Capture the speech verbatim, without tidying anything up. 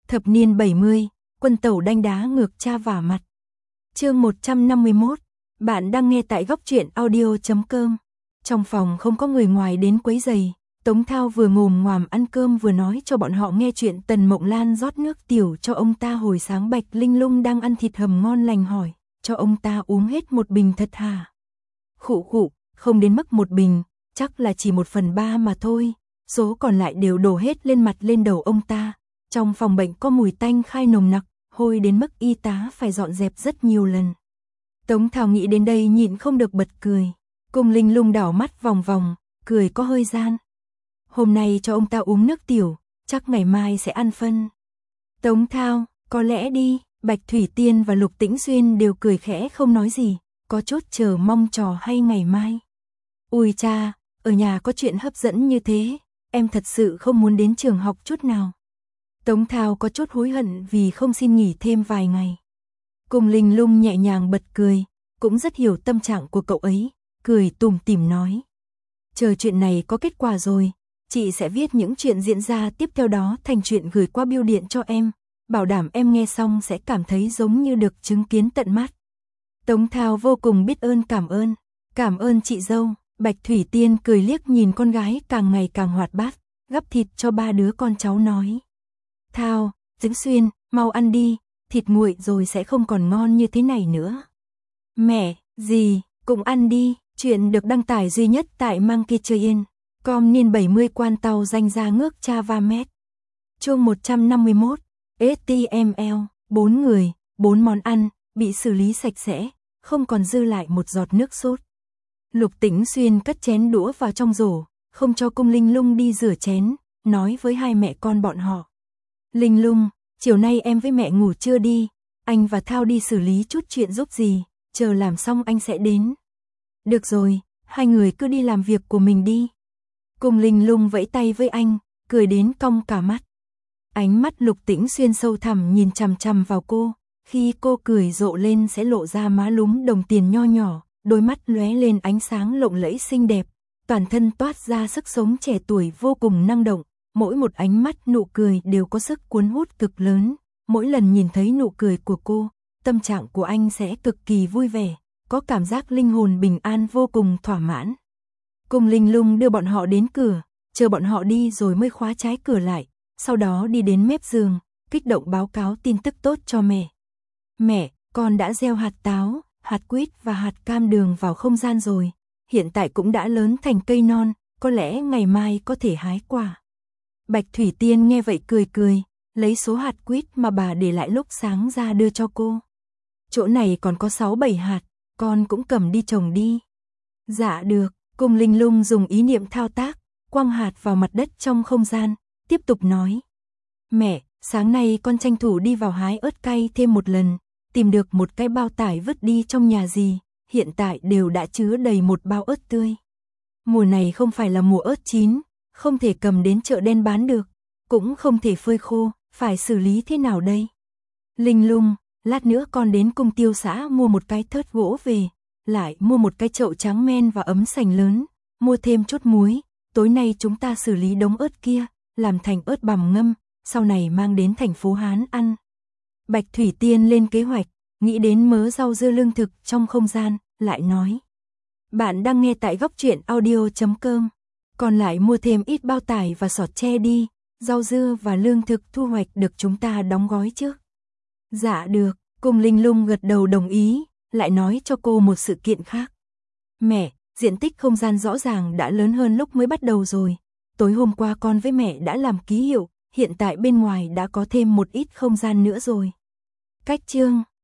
Thập niên bảy mươi, quân tẩu đanh đá ngược cha vả mặt. Chương một trăm năm mươi mốt, bạn đang nghe tại góc truyện audio chấm com. Trong phòng không có người ngoài đến quấy rầy, Tống Thao vừa ngồm ngoàm ăn cơm vừa nói cho bọn họ nghe chuyện Tần Mộng Lan rót nước tiểu cho ông ta hồi sáng. Bạch Linh Lung đang ăn thịt hầm ngon lành hỏi, cho ông ta uống hết một bình thật hả? Khụ khụ, không đến mức một bình, chắc là chỉ một phần ba mà thôi, số còn lại đều đổ hết lên mặt lên đầu ông ta. Trong phòng bệnh có mùi tanh khai nồng nặc, hôi đến mức y tá phải dọn dẹp rất nhiều lần. Tống Thảo nghĩ đến đây nhịn không được bật cười. Cung Linh Lung đảo mắt vòng vòng, cười có hơi gian. Hôm nay cho ông ta uống nước tiểu, chắc ngày mai sẽ ăn phân. Tống Thao, có lẽ đi. Bạch Thủy Tiên và Lục Tĩnh Xuyên đều cười khẽ không nói gì, có chút chờ mong trò hay ngày mai. Ui cha, ở nhà có chuyện hấp dẫn như thế, em thật sự không muốn đến trường học chút nào. Tống Thao có chút hối hận vì không xin nghỉ thêm vài ngày. Cung Linh Lung nhẹ nhàng bật cười, cũng rất hiểu tâm trạng của cậu ấy, cười tủm tỉm nói. Chờ chuyện này có kết quả rồi, chị sẽ viết những chuyện diễn ra tiếp theo đó thành chuyện gửi qua bưu điện cho em, bảo đảm em nghe xong sẽ cảm thấy giống như được chứng kiến tận mắt. Tống Thao vô cùng biết ơn cảm ơn, cảm ơn chị dâu. Bạch Thủy Tiên cười liếc nhìn con gái càng ngày càng hoạt bát, gắp thịt cho ba đứa con cháu nói. Thao, Tĩnh Xuyên, mau ăn đi, thịt nguội rồi sẽ không còn ngon như thế này nữa. Mẹ, dì, cũng ăn đi. Chuyện được đăng tải duy nhất tại Monkey Chơi In, com niên bảy mươi quan tàu danh ra ngước cha va mét. Chương một trăm năm mươi mốt, ét tê em lờ, bốn người, bốn món ăn, bị xử lý sạch sẽ, không còn dư lại một giọt nước sốt. Lục Tĩnh Xuyên cất chén đũa vào trong rổ, không cho Cung Linh Lung đi rửa chén, nói với hai mẹ con bọn họ. Linh Lung, chiều nay em với mẹ ngủ trưa đi, anh và Thao đi xử lý chút chuyện giúp gì, chờ làm xong anh sẽ đến. Được rồi, hai người cứ đi làm việc của mình đi. Cung Linh Lung vẫy tay với anh, cười đến cong cả mắt. Ánh mắt Lục Tĩnh Xuyên sâu thẳm nhìn chằm chằm vào cô, khi cô cười rộ lên sẽ lộ ra má lúm đồng tiền nho nhỏ, đôi mắt lóe lên ánh sáng lộng lẫy xinh đẹp, toàn thân toát ra sức sống trẻ tuổi vô cùng năng động, mỗi một ánh mắt nụ cười đều có sức cuốn hút cực lớn, mỗi lần nhìn thấy nụ cười của cô, tâm trạng của anh sẽ cực kỳ vui vẻ, có cảm giác linh hồn bình an vô cùng thỏa mãn. Cung Linh Lung đưa bọn họ đến cửa, chờ bọn họ đi rồi mới khóa trái cửa lại, sau đó đi đến mép giường, kích động báo cáo tin tức tốt cho mẹ. Mẹ, con đã gieo hạt táo, hạt quýt và hạt cam đường vào không gian rồi, hiện tại cũng đã lớn thành cây non, có lẽ ngày mai có thể hái quả. Bạch Thủy Tiên nghe vậy cười cười, lấy số hạt quýt mà bà để lại lúc sáng ra đưa cho cô. Chỗ này còn có sáu bảy hạt, con cũng cầm đi trồng đi. Dạ được. Cung Linh Lung dùng ý niệm thao tác, quăng hạt vào mặt đất trong không gian, tiếp tục nói. Mẹ, sáng nay con tranh thủ đi vào hái ớt cay thêm một lần, tìm được một cái bao tải vứt đi trong nhà dì, hiện tại đều đã chứa đầy một bao ớt tươi. Mùa này không phải là mùa ớt chín, không thể cầm đến chợ đen bán được, cũng không thể phơi khô, phải xử lý thế nào đây? Linh Lung, lát nữa con đến cung tiêu xã mua một cái thớt gỗ về. Lại mua một cái chậu trắng men và ấm sành lớn, mua thêm chút muối, tối nay chúng ta xử lý đống ớt kia, làm thành ớt bằm ngâm, sau này mang đến thành phố Hán ăn. Bạch Thủy Tiên lên kế hoạch, nghĩ đến mớ rau dưa lương thực trong không gian, lại nói. Bạn đang nghe tại góc truyện audio chấm com, còn lại mua thêm ít bao tải và sọt tre đi, rau dưa và lương thực thu hoạch được chúng ta đóng gói trước. Dạ được, Cung Linh Lung gật đầu đồng ý. Lại nói cho cô một sự kiện khác. Mẹ, diện tích không gian rõ ràng đã lớn hơn lúc mới bắt đầu rồi. Tối hôm qua con với mẹ đã làm ký hiệu, hiện tại bên ngoài đã có thêm một ít không gian nữa rồi. Cách chương